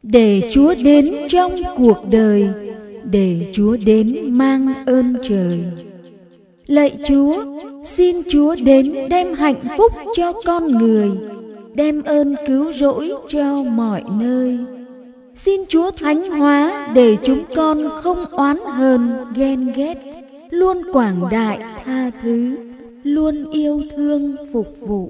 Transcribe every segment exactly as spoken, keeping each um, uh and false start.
Để Chúa đến trong cuộc đời, để Chúa đến mang ơn trời. Lạy Chúa, xin Chúa đến đem hạnh phúc cho con người, đem ơn cứu rỗi cho mọi nơi. Xin Chúa thánh hóa để chúng con không oán hờn ghen ghét, luôn quảng đại tha thứ, luôn yêu thương phục vụ.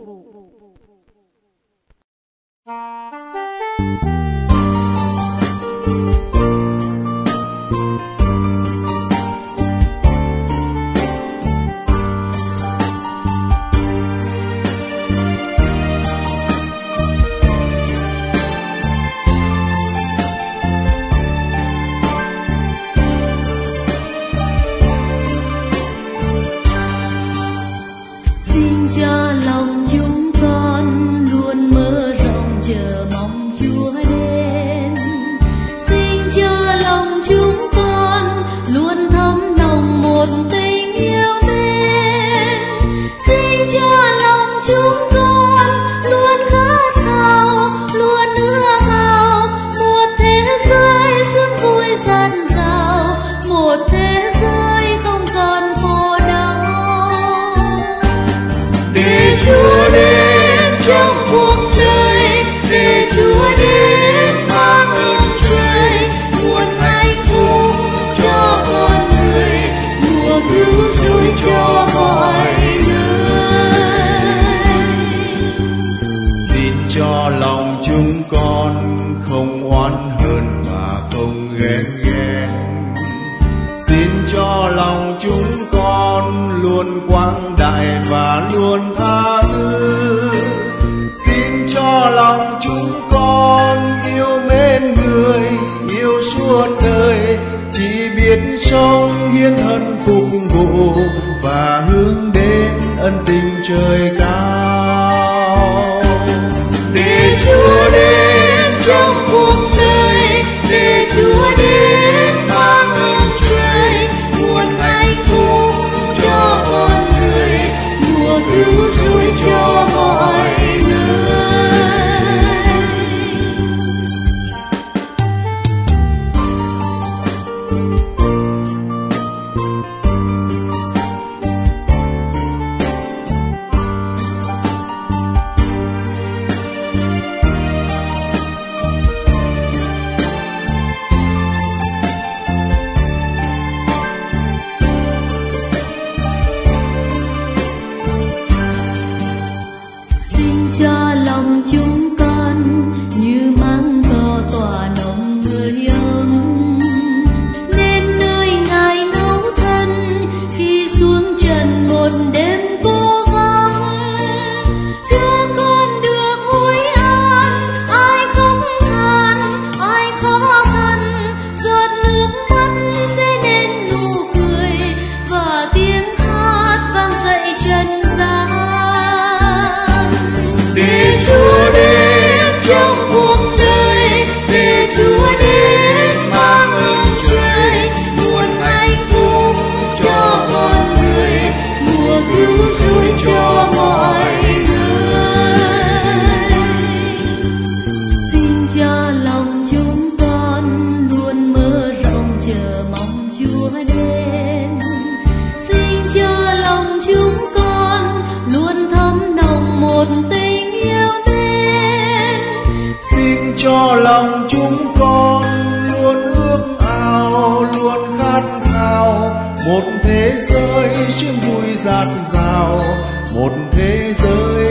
Chúa đến trong cuộc đời, để Chúa đến mang ơn trời, nguồn hạnh phúc cho con người, mùa cứu rỗi cho mọi nơi. Xin cho lòng chúng con không oán hờn và không ghen ghét. Xin cho lòng chúng con luôn quang đại và luôn tha thứ. Xin cho lòng chúng con yêu mến người, yêu suốt đời, chỉ biết sống hiến thân phục vụ và hướng đến ân tình trời cao. Để Chúa đến trong cuộc đời, để Chúa đến mang ơn trời, nguồn hạnh phúc cho con người, mùa cứu rỗi cho mọi nơi. Cho lòng chúng con như măng cỏ tỏa nồng hơi ấm, nên nơi Ngài nấu thân khi xuống trần một đêm cố gắng. Cho con được hối an, ai không than, ai khó khăn, giọt nước mắt sẽ nên nụ cười và tiếng hát vang dậy trần gian. Để Chúa đến trong cuộc đời, để Chúa đến mang ơn trời, nguồn hạnh phúc cho con người, mùa cứu rỗi cho mọi nơi. Xin cho lòng chúng con luôn mở rộng chờ mong Chúa đến. Xin cho lòng chúng con luôn thấm nồng một tình yêu mến. Xin cho lòng chúng con luôn ước ao, luôn khát khao một thế giới sương vui dạt dào, một thế giới